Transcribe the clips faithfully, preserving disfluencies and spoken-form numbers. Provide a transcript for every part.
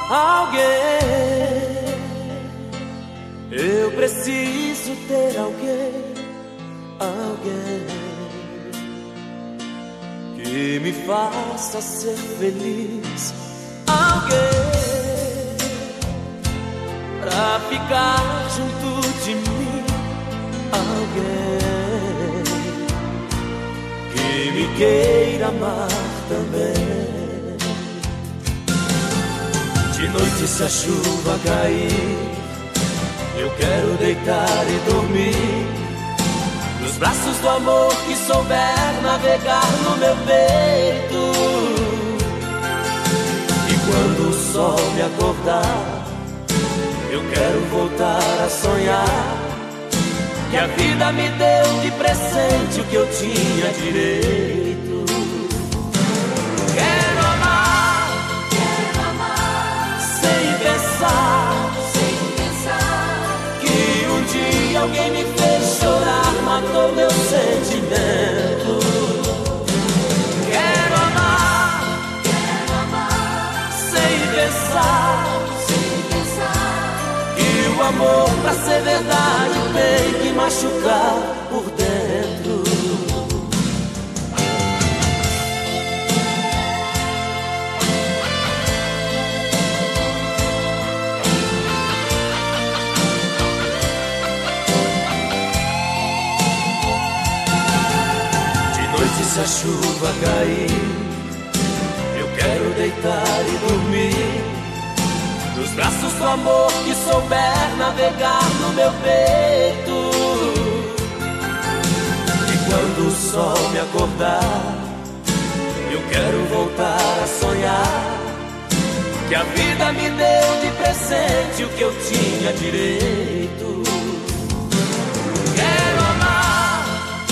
alguém. Eu preciso ter alguém, alguém que me faça ser feliz, alguém pra ficar junto de mim, alguém que me queira amar também. De noite, se a chuva cair, eu quero deitar e dormir nos braços do amor que souber navegar no meu peito. E quando o sol me acordar, eu quero voltar a sonhar que a vida me deu de presente o que eu tinha direito. Quero amar, Quero amar sem pensar sem pensar que um dia alguém me fez chorar, matou meu sentimento. Quero amar, Quero amar sem pensar sem pensar que o amor, pra ser verdade, tem que machucar por dentro. Se a chuva cair, eu quero deitar e dormir nos braços do amor que souber navegar no meu peito. E quando o sol me acordar, eu quero voltar a sonhar que a vida me deu de presente o que eu tinha direito. Quero amar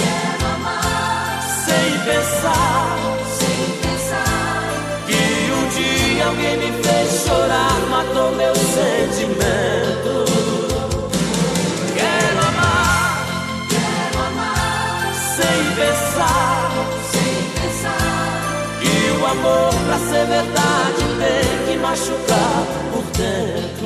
sem pensar, sem pensar que um dia alguém me fez chorar, matou meu sentimento. Quero amar, Quero amar sem pensar sem pensar que o amor, pra ser verdade, tem que machucar por dentro.